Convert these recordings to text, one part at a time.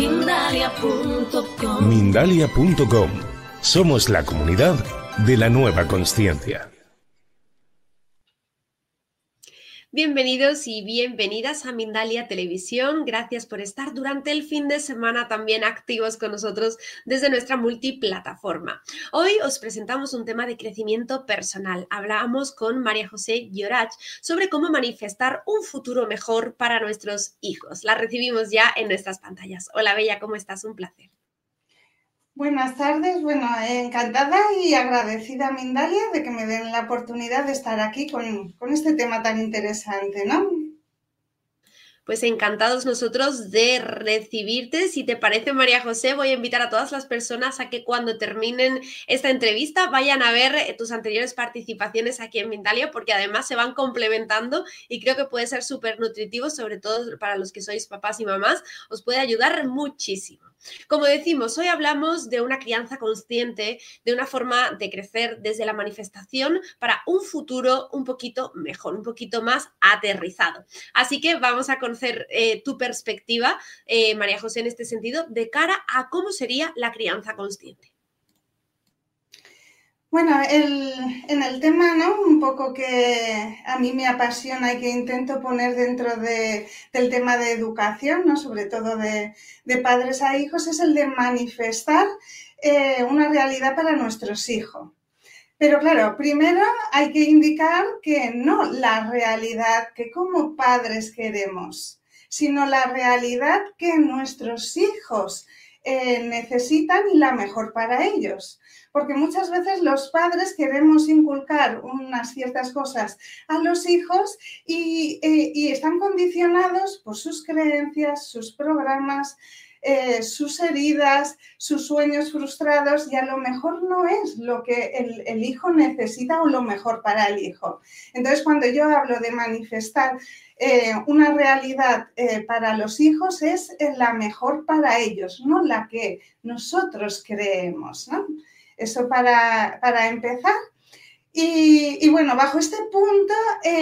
Mindalia.com. Mindalia.com. Somos la comunidad de la nueva consciencia. Bienvenidos y bienvenidas a Mindalia Televisión. Gracias por estar durante el fin de semana también activos con nosotros desde nuestra multiplataforma. Hoy os presentamos un tema de crecimiento personal. Hablamos con María José Llorach sobre cómo manifestar un futuro mejor para nuestros hijos. La recibimos ya en nuestras pantallas. Hola Bella, ¿cómo estás? Un placer. Buenas tardes, encantada y agradecida a Mindalia de que me den la oportunidad de estar aquí con este tema tan interesante, ¿no? Pues encantados nosotros de recibirte. Si te parece, María José, voy a invitar a todas las personas a que cuando terminen esta entrevista vayan a ver tus anteriores participaciones aquí en Mindalia, porque además se van complementando y creo que puede ser súper nutritivo, sobre todo para los que sois papás y mamás, os puede ayudar muchísimo. Como decimos, hoy hablamos de una crianza consciente, de una forma de crecer desde la manifestación para un futuro un poquito mejor, un poquito más aterrizado. Así que vamos a conocer tu perspectiva, María José, en este sentido, de cara a cómo sería la crianza consciente. Bueno, en el tema, ¿no? Un poco que a mí me apasiona y que intento poner dentro del tema de educación, ¿no? Sobre todo de padres a hijos, es el de manifestar una realidad para nuestros hijos. Pero claro, primero hay que indicar que no la realidad que como padres queremos, sino la realidad que nuestros hijos necesitan y la mejor para ellos. Porque muchas veces los padres queremos inculcar unas ciertas cosas a los hijos y están condicionados por sus creencias, sus programas, sus heridas, sus sueños frustrados, y a lo mejor no es lo que el hijo necesita o lo mejor para el hijo. Entonces, cuando yo hablo de manifestar una realidad para los hijos, es la mejor para ellos, no la que nosotros creemos, ¿no? Eso para empezar. Y bueno, bajo este punto,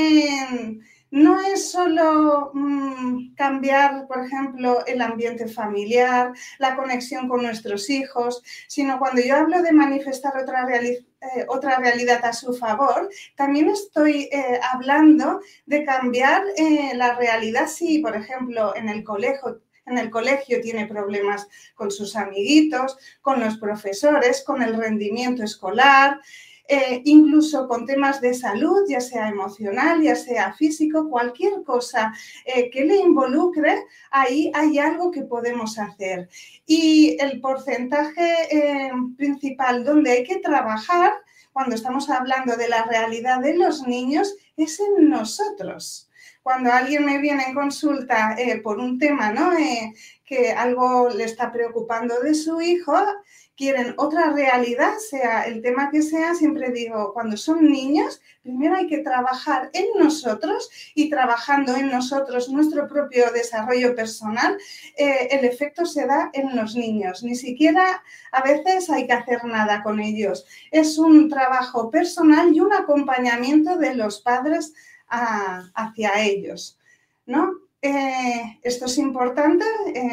no es solo cambiar, por ejemplo, el ambiente familiar, la conexión con nuestros hijos, sino cuando yo hablo de manifestar otra realidad a su favor, también estoy hablando de cambiar la realidad si, por ejemplo, en el colegio tiene problemas con sus amiguitos, con los profesores, con el rendimiento escolar, incluso con temas de salud, ya sea emocional, ya sea físico, cualquier cosa que le involucre, ahí hay algo que podemos hacer. Y el porcentaje principal donde hay que trabajar, cuando estamos hablando de la realidad de los niños, es en nosotros. Cuando alguien me viene en consulta por un tema, ¿no? Que algo le está preocupando de su hijo, quieren otra realidad, sea el tema que sea, siempre digo, cuando son niños, primero hay que trabajar en nosotros, y trabajando en nosotros nuestro propio desarrollo personal, el efecto se da en los niños. Ni siquiera a veces hay que hacer nada con ellos. Es un trabajo personal y un acompañamiento de los padres hacia ellos, ¿no? Esto es importante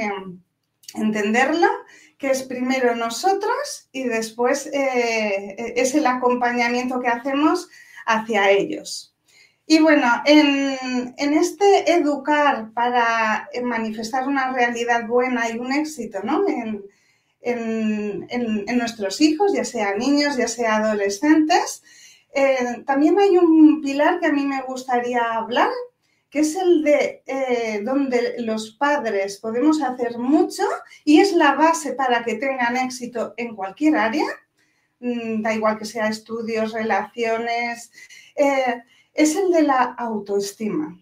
entenderlo, que es primero nosotros y después es el acompañamiento que hacemos hacia ellos. Y bueno, en este educar para manifestar una realidad buena y un éxito, ¿no? En nuestros hijos, ya sea niños, ya sea adolescentes, también hay un pilar que a mí me gustaría hablar, que es el de donde los padres podemos hacer mucho y es la base para que tengan éxito en cualquier área, da igual que sea estudios, relaciones, es el de la autoestima.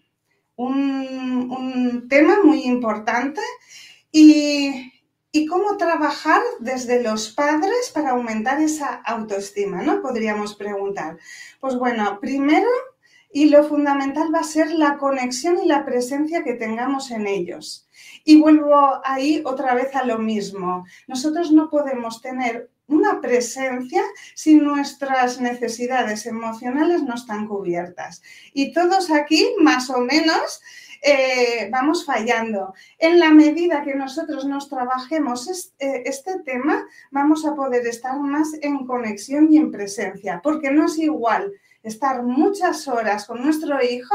Un tema muy importante y cómo trabajar desde los padres para aumentar esa autoestima, ¿no? Podríamos preguntar. Pues bueno, primero, y lo fundamental va a ser la conexión y la presencia que tengamos en ellos. Y vuelvo ahí otra vez a lo mismo. Nosotros no podemos tener una presencia si nuestras necesidades emocionales no están cubiertas. Y todos aquí, más o menos, vamos fallando. En la medida que nosotros nos trabajemos este tema, vamos a poder estar más en conexión y en presencia, porque no es igual estar muchas horas con nuestro hijo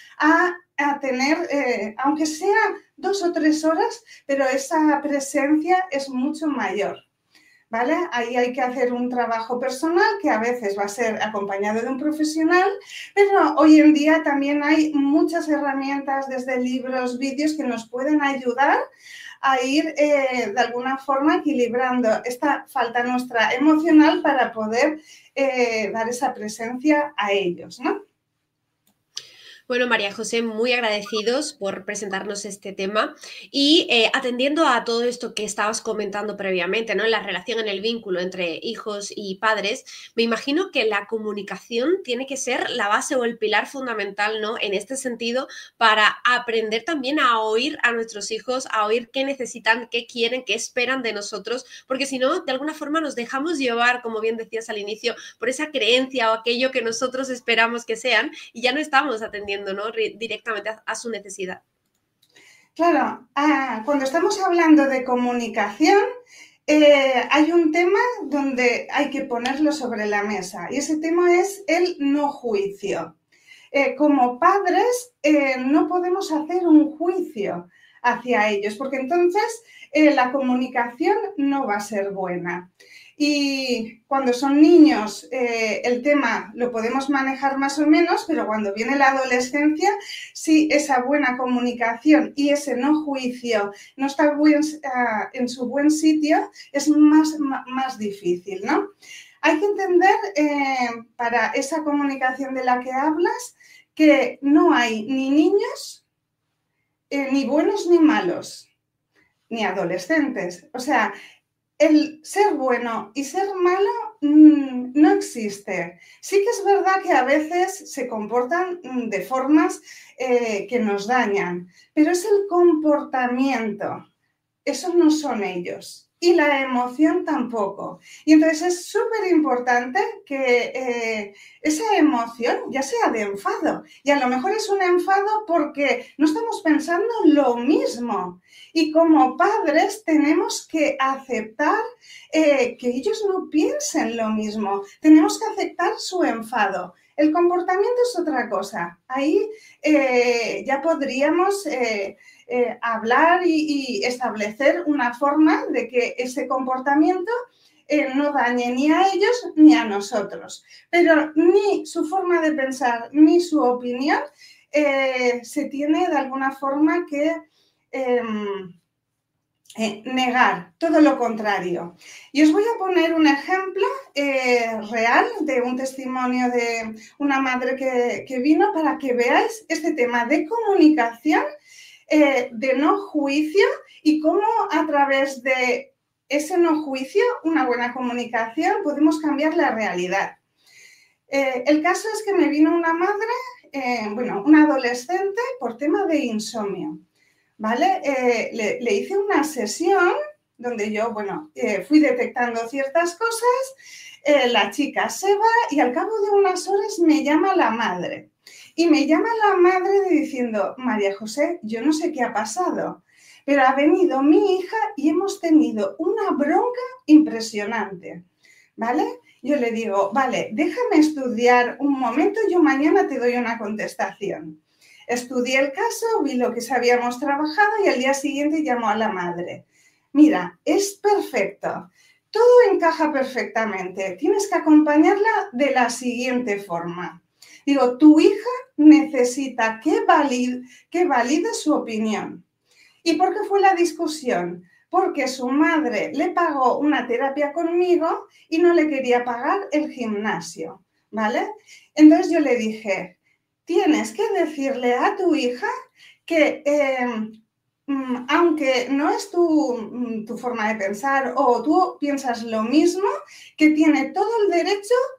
a tener, aunque sea 2 o 3 horas, pero esa presencia es mucho mayor. ¿Vale? Ahí hay que hacer un trabajo personal que a veces va a ser acompañado de un profesional, pero hoy en día también hay muchas herramientas desde libros, vídeos que nos pueden ayudar a ir de alguna forma equilibrando esta falta nuestra emocional para poder dar esa presencia a ellos, ¿no? Bueno, María José, muy agradecidos por presentarnos este tema y atendiendo a todo esto que estabas comentando previamente, ¿no? La relación en el vínculo entre hijos y padres, me imagino que la comunicación tiene que ser la base o el pilar fundamental, ¿no? En este sentido, para aprender también a oír a nuestros hijos, a oír qué necesitan, qué quieren, qué esperan de nosotros, porque si no, de alguna forma nos dejamos llevar, como bien decías al inicio, por esa creencia o aquello que nosotros esperamos que sean y ya no estamos atendiendo, ¿no? Directamente a su necesidad. Claro, cuando estamos hablando de comunicación, hay un tema donde hay que ponerlo sobre la mesa y ese tema es el no juicio. Como padres no podemos hacer un juicio hacia ellos porque entonces la comunicación no va a ser buena. Y cuando son niños el tema lo podemos manejar más o menos, pero cuando viene la adolescencia, sí, esa buena comunicación y ese no juicio no está en su buen sitio, es más difícil, ¿no? Hay que entender para esa comunicación de la que hablas que no hay ni niños, ni buenos ni malos, ni adolescentes. O sea, el ser bueno y ser malo no existe. Sí que es verdad que a veces se comportan de formas que nos dañan, pero es el comportamiento. Esos no son ellos. Y la emoción tampoco. Y entonces es súper importante que esa emoción, ya sea de enfado, y a lo mejor es un enfado porque no estamos pensando lo mismo. Y como padres tenemos que aceptar que ellos no piensen lo mismo. Tenemos que aceptar su enfado. El comportamiento es otra cosa. Ahí ya podríamos hablar y establecer una forma de que ese comportamiento no dañe ni a ellos ni a nosotros. Pero ni su forma de pensar ni su opinión se tiene de alguna forma que negar, todo lo contrario. Y os voy a poner un ejemplo real de un testimonio de una madre que vino para que veáis este tema de comunicación, de no juicio y cómo a través de ese no juicio, una buena comunicación, podemos cambiar la realidad. El caso es que me vino una madre, una adolescente por tema de insomnio. ¿Vale? Le hice una sesión donde yo, fui detectando ciertas cosas, la chica se va y al cabo de unas horas me llama la madre. Y me llama la madre diciendo, María José, yo no sé qué ha pasado, pero ha venido mi hija y hemos tenido una bronca impresionante, ¿vale? Yo le digo, vale, déjame estudiar un momento, yo mañana te doy una contestación. Estudié el caso, vi lo que habíamos trabajado y al día siguiente llamó a la madre. Mira, es perfecto, todo encaja perfectamente, tienes que acompañarla de la siguiente forma. Digo, tu hija necesita que valide su opinión. ¿Y por qué fue la discusión? Porque su madre le pagó una terapia conmigo y no le quería pagar el gimnasio, ¿vale? Entonces yo le dije, tienes que decirle a tu hija que aunque no es tu forma de pensar o tú piensas lo mismo, que tiene todo el derecho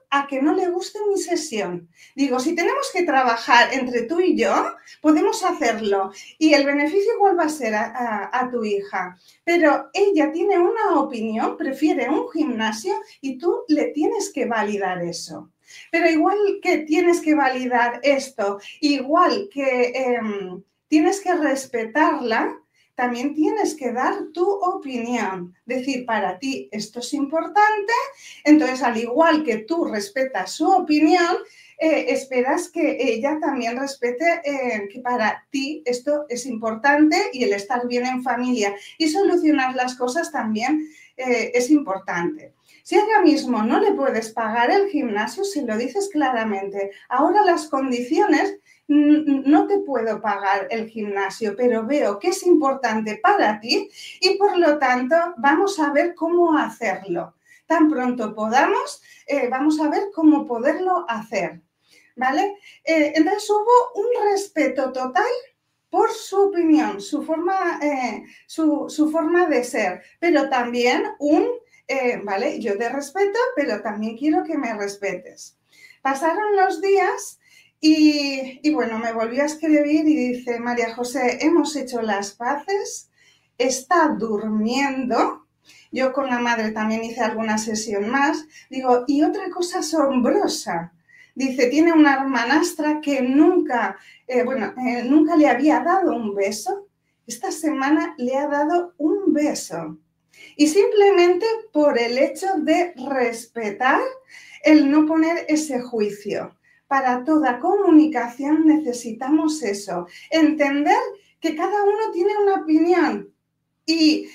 a que no le guste mi sesión. Digo, si tenemos que trabajar entre tú y yo, podemos hacerlo. Y el beneficio, ¿cuál va a ser a tu hija? Pero ella tiene una opinión, prefiere un gimnasio y tú le tienes que validar eso. Pero igual que tienes que validar esto, igual que tienes que respetarla, también tienes que dar tu opinión. Decir, para ti esto es importante, entonces al igual que tú respetas su opinión, esperas que ella también respete que para ti esto es importante y el estar bien en familia y solucionar las cosas también es importante. Si ahora mismo no le puedes pagar el gimnasio, se lo dices claramente. Ahora las condiciones, no te puedo pagar el gimnasio, pero veo que es importante para ti y por lo tanto vamos a ver cómo hacerlo. Tan pronto podamos, vamos a ver cómo poderlo hacer, ¿vale? Entonces hubo un respeto total por su opinión, su forma de ser, pero también ¿vale? Yo te respeto, pero también quiero que me respetes. Pasaron los días y bueno, me volvió a escribir y dice, María José, hemos hecho las paces, está durmiendo. Yo con la madre también hice alguna sesión más. Digo, y otra cosa asombrosa. Dice, tiene una hermanastra que nunca le había dado un beso. Esta semana le ha dado un beso. Y simplemente por el hecho de respetar, el no poner ese juicio. Para toda comunicación necesitamos eso, entender que cada uno tiene una opinión y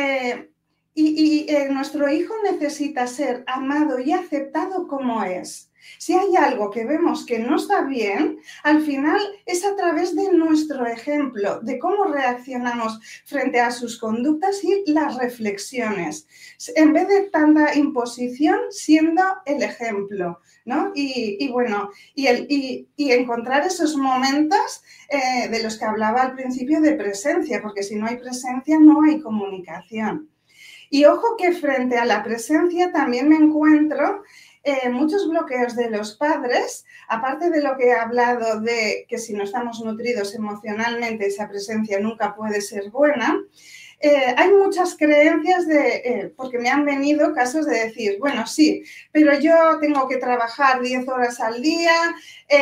nuestro hijo necesita ser amado y aceptado como es. Si hay algo que vemos que no está bien, al final es a través de nuestro ejemplo, de cómo reaccionamos frente a sus conductas y las reflexiones, en vez de tanta imposición, siendo el ejemplo, ¿no? Y encontrar esos momentos de los que hablaba al principio de presencia, porque si no hay presencia no hay comunicación. Y ojo que frente a la presencia también me encuentro muchos bloqueos de los padres, aparte de lo que he hablado de que si no estamos nutridos emocionalmente esa presencia nunca puede ser buena. Hay muchas creencias porque me han venido casos de decir, bueno, sí, pero yo tengo que trabajar 10 horas al día,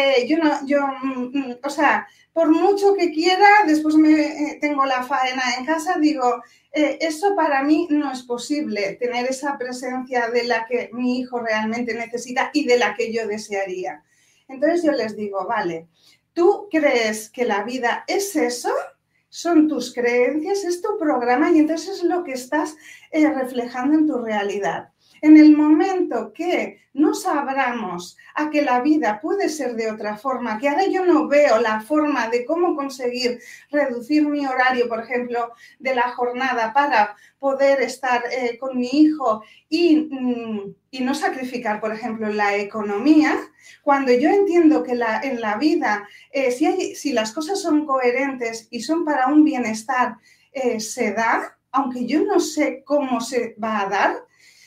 o sea, por mucho que quiera, después tengo la faena en casa, digo, eso para mí no es posible, tener esa presencia de la que mi hijo realmente necesita y de la que yo desearía. Entonces yo les digo, vale, ¿tú crees que la vida es eso? Son tus creencias, es tu programa y entonces es lo que estás reflejando en tu realidad. En el momento que nos abramos a que la vida puede ser de otra forma, que ahora yo no veo la forma de cómo conseguir reducir mi horario, por ejemplo, de la jornada para poder estar con mi hijo y no sacrificar, por ejemplo, la economía, cuando yo entiendo que en la vida, si las cosas son coherentes y son para un bienestar, se da, aunque yo no sé cómo se va a dar.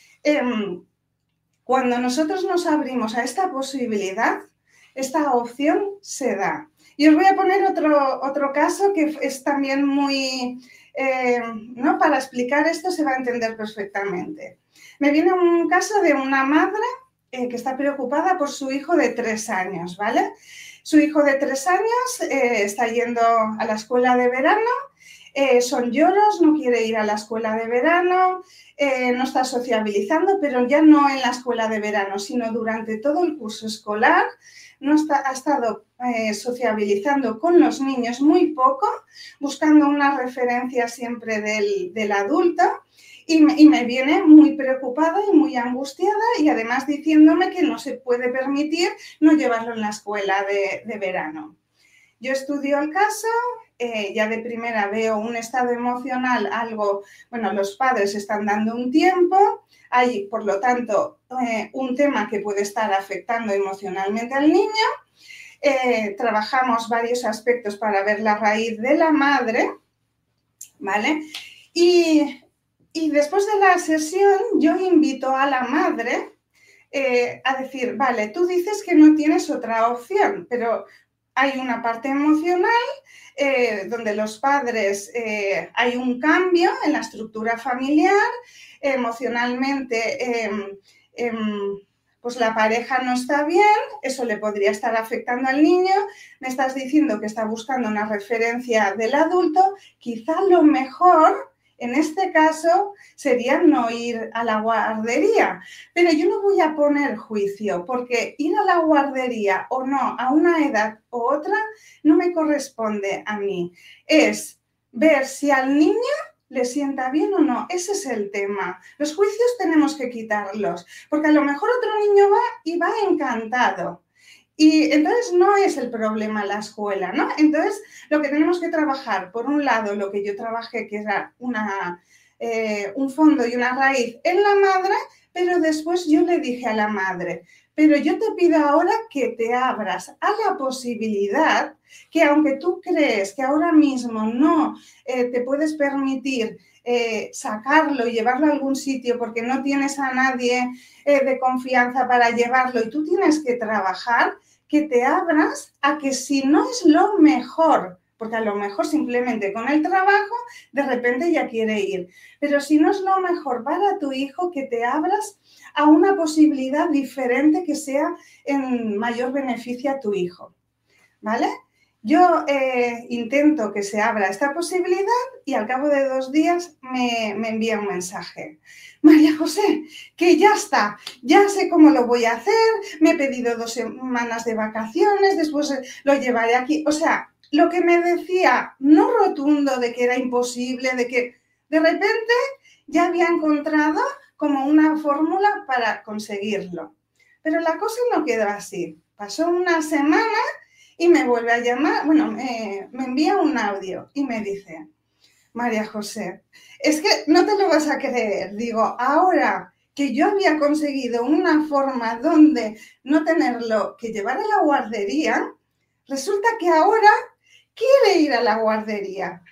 Cuando nosotros nos abrimos a esta posibilidad, esta opción se da. Y os voy a poner otro caso que es también muy, ¿no? Para explicar esto se va a entender perfectamente. Me viene un caso de una madre que está preocupada por su hijo de 3 años, ¿vale? Su hijo de 3 años está yendo a la escuela de verano. Son lloros, no quiere ir a la escuela de verano, no está sociabilizando, pero ya no en la escuela de verano, sino durante todo el curso escolar. Ha estado sociabilizando con los niños muy poco, buscando una referencia siempre del adulto y me viene muy preocupada y muy angustiada y además diciéndome que no se puede permitir no llevarlo en la escuela de verano. Yo estudio el caso. Ya de primera veo un estado emocional, los padres están dando un tiempo, hay por lo tanto un tema que puede estar afectando emocionalmente al niño, trabajamos varios aspectos para ver la raíz de la madre, ¿vale? Y después de la sesión yo invito a la madre a decir, vale, tú dices que no tienes otra opción, pero hay una parte emocional donde los padres hay un cambio en la estructura familiar, emocionalmente pues la pareja no está bien, eso le podría estar afectando al niño, me estás diciendo que está buscando una referencia del adulto, quizá lo mejor en este caso sería no ir a la guardería, pero yo no voy a poner juicio porque ir a la guardería o no a una edad u otra no me corresponde a mí. Es ver si al niño le sienta bien o no. Ese es el tema. Los juicios tenemos que quitarlos porque a lo mejor otro niño va y va encantado. Y entonces no es el problema la escuela, ¿no? Entonces lo que tenemos que trabajar, por un lado, lo que yo trabajé, que era un fondo y una raíz en la madre, pero después yo le dije a la madre, pero yo te pido ahora que te abras a la posibilidad que aunque tú crees que ahora mismo no te puedes permitir sacarlo y llevarlo a algún sitio porque no tienes a nadie de confianza para llevarlo y tú tienes que trabajar, que te abras a que si no es lo mejor, porque a lo mejor simplemente con el trabajo de repente ya quiere ir, pero si no es lo mejor para tu hijo, que te abras a una posibilidad diferente que sea en mayor beneficio a tu hijo, ¿vale? Yo intento que se abra esta posibilidad y al cabo de 2 días me envía un mensaje. María José, que ya está, ya sé cómo lo voy a hacer, me he pedido 2 semanas de vacaciones, después lo llevaré aquí. O sea, lo que me decía, no rotundo de que era imposible, de que de repente ya había encontrado como una fórmula para conseguirlo. Pero la cosa no quedó así. Pasó una semana y me vuelve a llamar, bueno, me envía un audio y me dice, María José, es que no te lo vas a creer. Digo, ahora que yo había conseguido una forma donde no tenerlo que llevar a la guardería, resulta que ahora quiere ir a la guardería,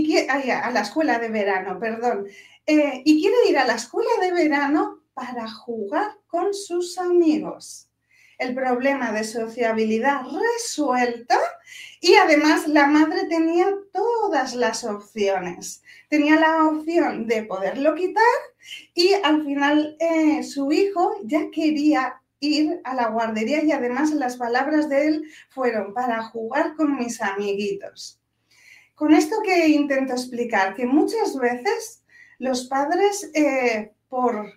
a la escuela de verano, perdón, y quiere ir a la escuela de verano para jugar con sus amigos. El problema de sociabilidad resuelto y además la madre tenía todas las opciones. Tenía la opción de poderlo quitar y al final su hijo ya quería ir a la guardería y además las palabras de él fueron para jugar con mis amiguitos. Con esto que intento explicar, que muchas veces los padres por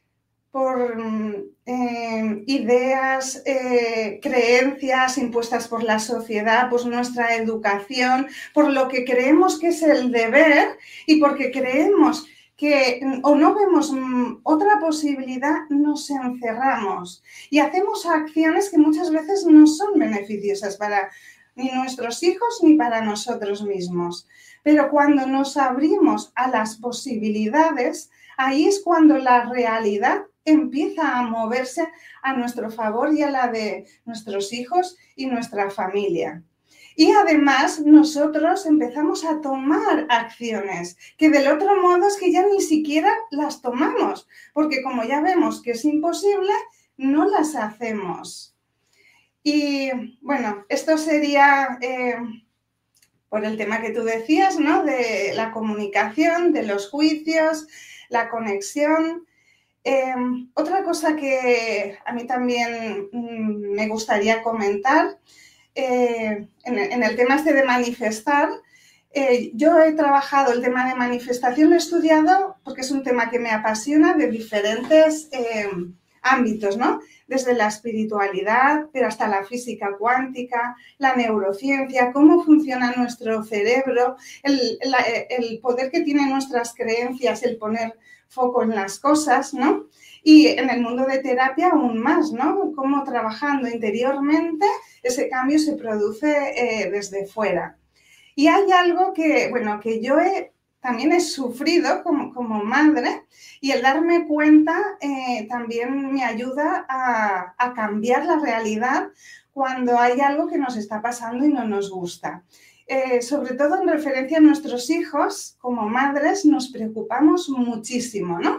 ideas, creencias impuestas por la sociedad, pues nuestra educación, por lo que creemos que es el deber y porque creemos que o no vemos otra posibilidad, nos encerramos y hacemos acciones que muchas veces no son beneficiosas para ni nuestros hijos ni para nosotros mismos. Pero cuando nos abrimos a las posibilidades, ahí es cuando la realidad empieza a moverse a nuestro favor y a la de nuestros hijos y nuestra familia. Y además nosotros empezamos a tomar acciones que del otro modo es que ya ni siquiera las tomamos, porque como ya vemos que es imposible, no las hacemos. Y bueno, esto sería por el tema que tú decías, ¿no? De la comunicación, de los juicios, la conexión. Otra cosa que a mí también me gustaría comentar, en el tema este de manifestar, yo he trabajado el tema de manifestación, lo he estudiado porque es un tema que me apasiona de diferentes ámbitos, ¿no? Desde la espiritualidad, pero hasta la física cuántica, la neurociencia, cómo funciona nuestro cerebro, el poder que tienen nuestras creencias, el poner foco en las cosas, ¿no? Y en el mundo de terapia aún más, ¿no? Cómo trabajando interiormente ese cambio se produce desde fuera. Y hay algo que, bueno, que yo también he sufrido como madre y el darme cuenta también me ayuda a cambiar la realidad cuando hay algo que nos está pasando y no nos gusta. Sobre todo en referencia a nuestros hijos, como madres nos preocupamos muchísimo, ¿no?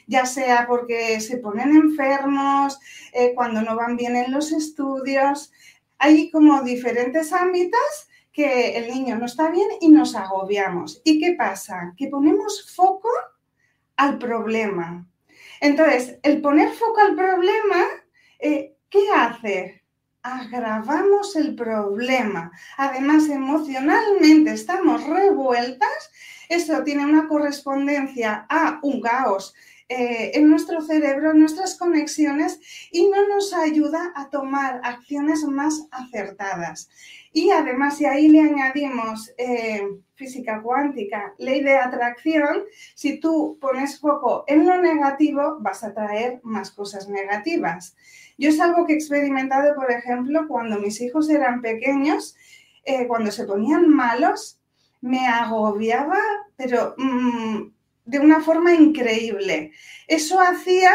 ya sea porque se ponen enfermos, cuando no van bien en los estudios. Hay como diferentes ámbitos que el niño no está bien y nos agobiamos. ¿Y qué pasa? Que ponemos foco al problema. Entonces, el poner foco al problema, ¿qué hace? Agravamos el problema. Además, emocionalmente estamos revueltas. Eso tiene una correspondencia a un caos en nuestro cerebro, en nuestras conexiones, y no nos ayuda a tomar acciones más acertadas. Y además, si ahí le añadimos física cuántica, ley de atracción, si tú pones foco en lo negativo, vas a atraer más cosas negativas. Yo es algo que he experimentado, por ejemplo, cuando mis hijos eran pequeños, cuando se ponían malos, me agobiaba, pero de una forma increíble. Eso hacía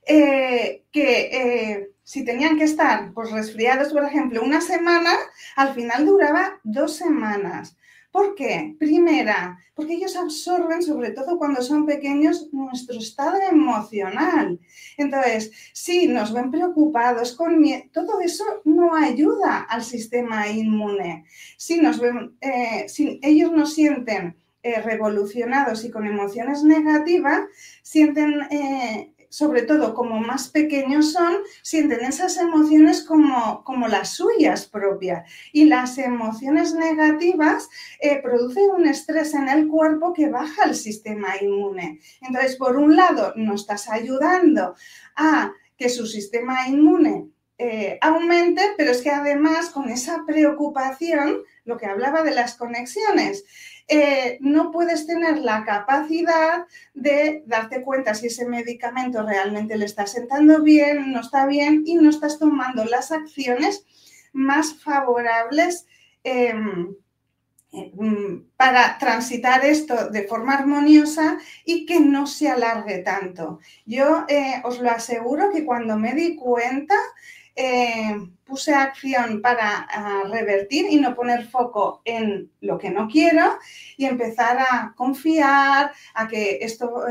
que si tenían que estar pues, resfriados, por ejemplo, una semana, al final duraba 2 semanas. ¿Por qué? Primera, porque ellos absorben, sobre todo cuando son pequeños, nuestro estado emocional. Entonces, si nos ven preocupados, con miedo, todo eso no ayuda al sistema inmune. Si ellos nos sienten revolucionados y con emociones negativas, sienten... sobre todo como más pequeños son, sienten esas emociones como las suyas propias. Y las emociones negativas producen un estrés en el cuerpo que baja el sistema inmune. Entonces, por un lado, nos estás ayudando a que su sistema inmune aumente, pero es que además con esa preocupación, lo que hablaba de las conexiones, no puedes tener la capacidad de darte cuenta si ese medicamento realmente le está sentando bien, no está bien y no estás tomando las acciones más favorables para transitar esto de forma armoniosa y que no se alargue tanto. Yo os lo aseguro que cuando me di cuenta, puse acción para revertir y no poner foco en lo que no quiero y empezar a confiar, a que esto,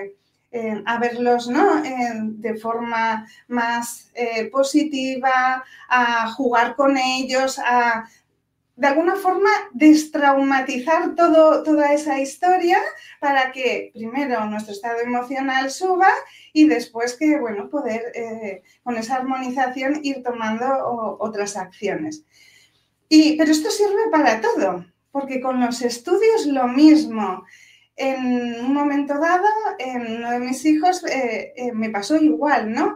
a verlos, ¿no? De forma más positiva, a jugar con ellos, a de alguna forma destraumatizar toda esa historia para que primero nuestro estado emocional suba y después que, bueno, poder con esa armonización ir tomando otras acciones. Pero esto sirve para todo, porque con los estudios lo mismo. En un momento dado, en uno de mis hijos me pasó igual, ¿no?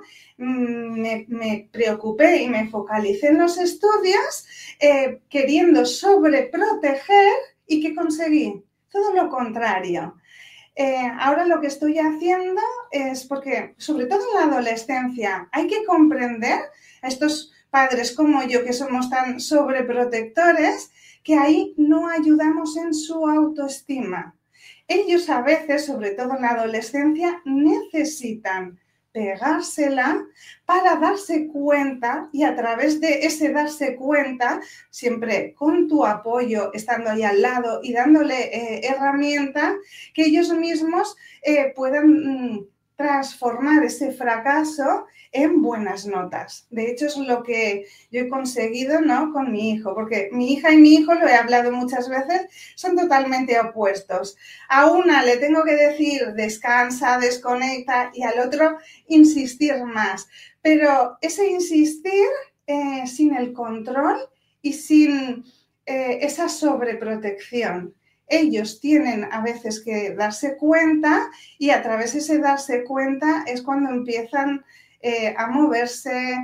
Me preocupé y me focalicé en los estudios queriendo sobreproteger y ¿qué conseguí? Todo lo contrario. Ahora lo que estoy haciendo es porque, sobre todo en la adolescencia, hay que comprender a estos padres como yo que somos tan sobreprotectores que ahí no ayudamos en su autoestima. Ellos a veces, sobre todo en la adolescencia, necesitan pegársela para darse cuenta y a través de ese darse cuenta, siempre con tu apoyo, estando ahí al lado y dándole herramientas, que ellos mismos puedan transformar ese fracaso en buenas notas. De hecho, es lo que yo he conseguido, ¿no? Con mi hijo, porque mi hija y mi hijo, lo he hablado muchas veces, son totalmente opuestos. A una le tengo que decir descansa, desconecta y al otro insistir más. Pero ese insistir sin el control y sin esa sobreprotección. Ellos tienen a veces que darse cuenta y a través de ese darse cuenta es cuando empiezan a moverse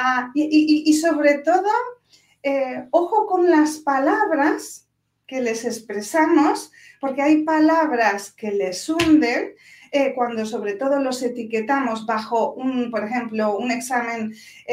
y sobre todo, ojo con las palabras que les expresamos, porque hay palabras que les hunden cuando sobre todo los etiquetamos bajo, por ejemplo, un examen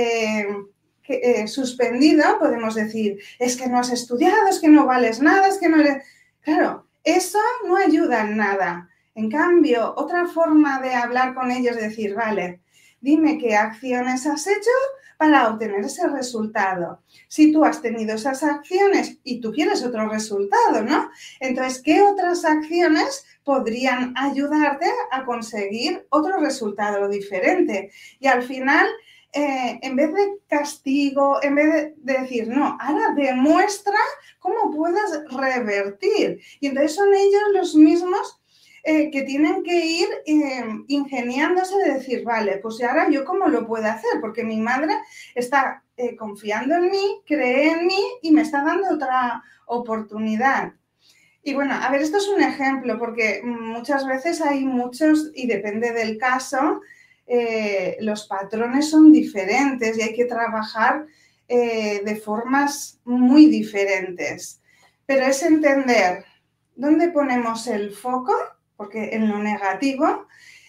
suspendido, podemos decir, es que no has estudiado, es que no vales nada, es que no eres... Claro, eso no ayuda en nada. En cambio, otra forma de hablar con ellos es decir, vale, dime qué acciones has hecho para obtener ese resultado. Si tú has tenido esas acciones y tú quieres otro resultado, ¿no? Entonces, ¿qué otras acciones podrían ayudarte a conseguir otro resultado diferente? Y al final, en vez de castigo, en vez de decir, no, ahora demuestra cómo puedes revertir. Y entonces son ellos los mismos que tienen que ir ingeniándose de decir, vale, pues ahora yo cómo lo puedo hacer, porque mi madre está confiando en mí, cree en mí y me está dando otra oportunidad. Y bueno, a ver, esto es un ejemplo, porque muchas veces hay muchos, y depende del caso, los patrones son diferentes y hay que trabajar de formas muy diferentes. Pero es entender dónde ponemos el foco, porque en lo negativo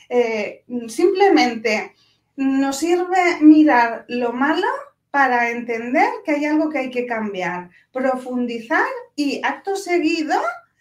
simplemente nos sirve mirar lo malo para entender que hay algo que hay que cambiar, profundizar y acto seguido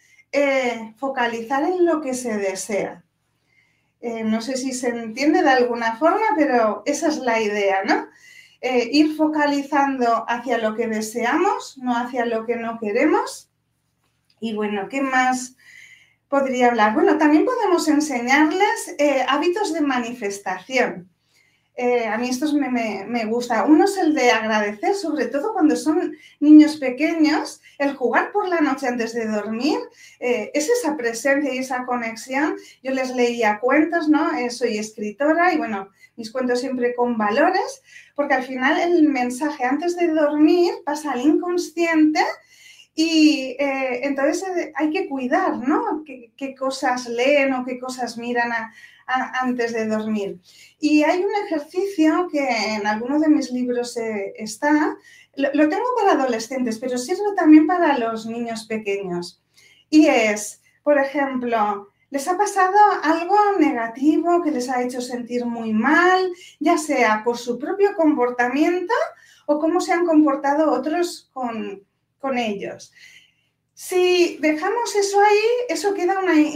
focalizar en lo que se desea. No sé si se entiende de alguna forma, pero esa es la idea, ¿no? Ir focalizando hacia lo que deseamos, no hacia lo que no queremos. Y bueno, ¿qué más podría hablar? Bueno, también podemos enseñarles hábitos de manifestación. A mí estos me gusta. Uno es el de agradecer, sobre todo cuando son niños pequeños, el jugar por la noche antes de dormir, es esa presencia y esa conexión. Yo les leía cuentos, ¿no? Soy escritora y bueno, mis cuentos siempre con valores, porque al final el mensaje antes de dormir pasa al inconsciente. Y entonces hay que cuidar, ¿no? ¿Qué cosas leen o qué cosas miran antes de dormir? Y hay un ejercicio que en algunos de mis libros está, lo tengo para adolescentes, pero sirve también para los niños pequeños. Y es, por ejemplo, ¿les ha pasado algo negativo que les ha hecho sentir muy mal, ya sea por su propio comportamiento o cómo se han comportado otros con ellos? Si dejamos eso ahí, eso queda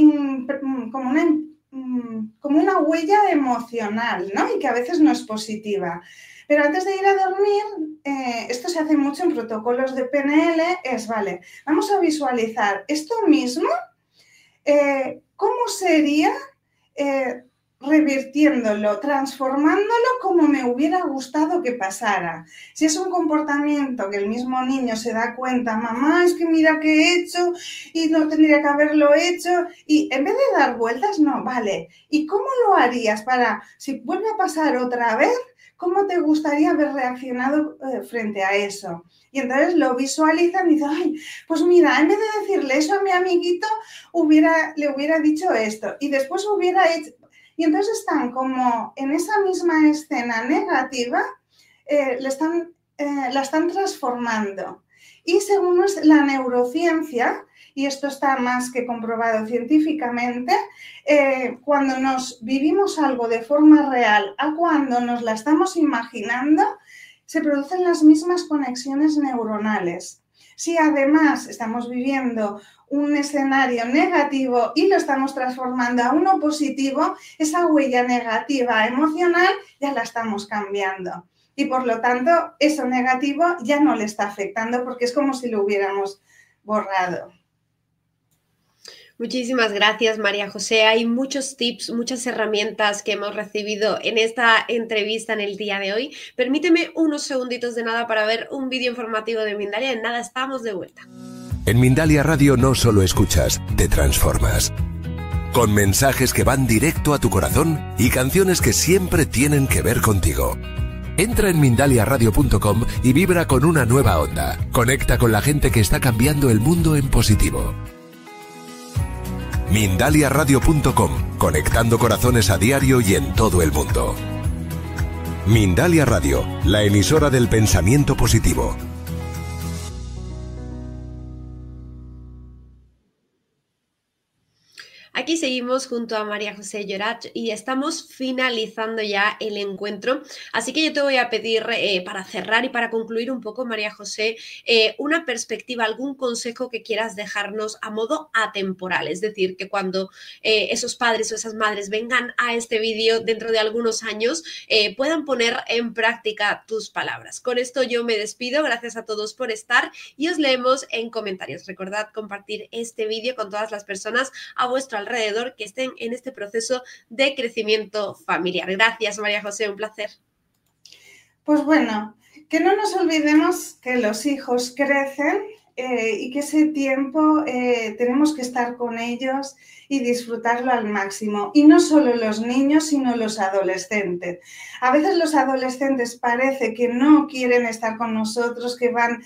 como una huella emocional, ¿no? Y que a veces no es positiva. Pero antes de ir a dormir, esto se hace mucho en protocolos de PNL, vale, vamos a visualizar esto mismo, ¿cómo sería revirtiéndolo, transformándolo como me hubiera gustado que pasara? Si es un comportamiento que el mismo niño se da cuenta, mamá, es que mira qué he hecho y no tendría que haberlo hecho, y en vez de dar vueltas, no, vale, ¿y cómo lo harías para, si vuelve a pasar otra vez, cómo te gustaría haber reaccionado frente a eso? Y entonces lo visualizan y dicen, ay, pues mira, en vez de decirle eso a mi amiguito, le hubiera dicho esto y después hubiera hecho. Y entonces están como en esa misma escena negativa, la están transformando. Y según la neurociencia, y esto está más que comprobado científicamente, cuando nos vivimos algo de forma real a cuando nos la estamos imaginando, se producen las mismas conexiones neuronales. Si además estamos viviendo un escenario negativo y lo estamos transformando a uno positivo, esa huella negativa emocional ya la estamos cambiando. Y por lo tanto, eso negativo ya no le está afectando porque es como si lo hubiéramos borrado. Muchísimas gracias, María José. Hay muchos tips, muchas herramientas que hemos recibido en esta entrevista en el día de hoy. Permíteme unos segunditos de nada para ver un vídeo informativo de Mindalia. En nada, estamos de vuelta. En Mindalia Radio no solo escuchas, te transformas. Con mensajes que van directo a tu corazón y canciones que siempre tienen que ver contigo. Entra en mindaliaradio.com y vibra con una nueva onda. Conecta con la gente que está cambiando el mundo en positivo. Mindaliaradio.com, conectando corazones a diario y en todo el mundo. Mindalia Radio, la emisora del pensamiento positivo. Aquí seguimos junto a María José Llorach y estamos finalizando ya el encuentro. Así que yo te voy a pedir, para cerrar y para concluir un poco, María José, una perspectiva, algún consejo que quieras dejarnos a modo atemporal. Es decir, que cuando esos padres o esas madres vengan a este vídeo dentro de algunos años, puedan poner en práctica tus palabras. Con esto yo me despido. Gracias a todos por estar y os leemos en comentarios. Recordad compartir este vídeo con todas las personas a vuestro alrededor que estén en este proceso de crecimiento familiar. Gracias, María José, un placer. Pues bueno, que no nos olvidemos que los hijos crecen y que ese tiempo tenemos que estar con ellos y disfrutarlo al máximo. Y no solo los niños, sino los adolescentes. A veces los adolescentes parece que no quieren estar con nosotros, que van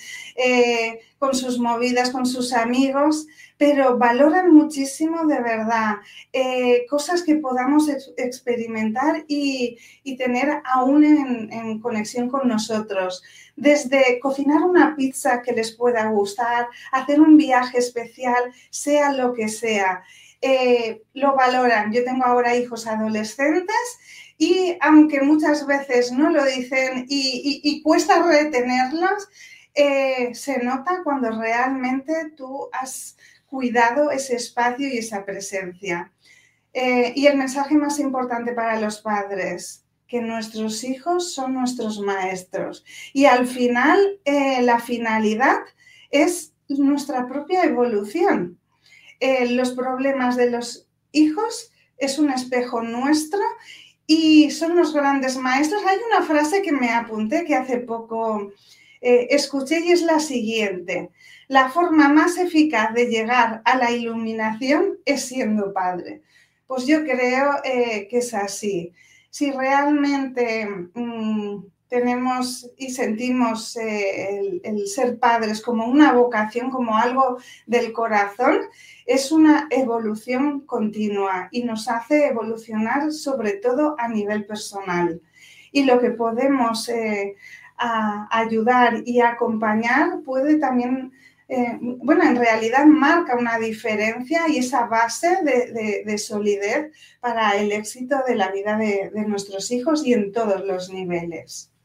con sus movidas, con sus amigos, pero valoran muchísimo de verdad cosas que podamos experimentar y tener aún en conexión con nosotros. Desde cocinar una pizza que les pueda gustar, hacer un viaje especial, sea lo que sea. Lo valoran. Yo tengo ahora hijos adolescentes y aunque muchas veces no lo dicen y cuesta retenerlos, se nota cuando realmente tú has cuidado ese espacio y esa presencia. Y el mensaje más importante para los padres, que nuestros hijos son nuestros maestros y al final la finalidad es nuestra propia evolución. Los problemas de los hijos es un espejo nuestro y son los grandes maestros. Hay una frase que me apunté que hace poco escuché y es la siguiente: la forma más eficaz de llegar a la iluminación es siendo padre. Pues yo creo que es así. Si realmente tenemos y sentimos el ser padres como una vocación, como algo del corazón, es una evolución continua y nos hace evolucionar sobre todo a nivel personal. Y lo que podemos ayudar y acompañar puede también, en realidad marca una diferencia y esa base de solidez para el éxito de la vida de nuestros hijos y en todos los niveles.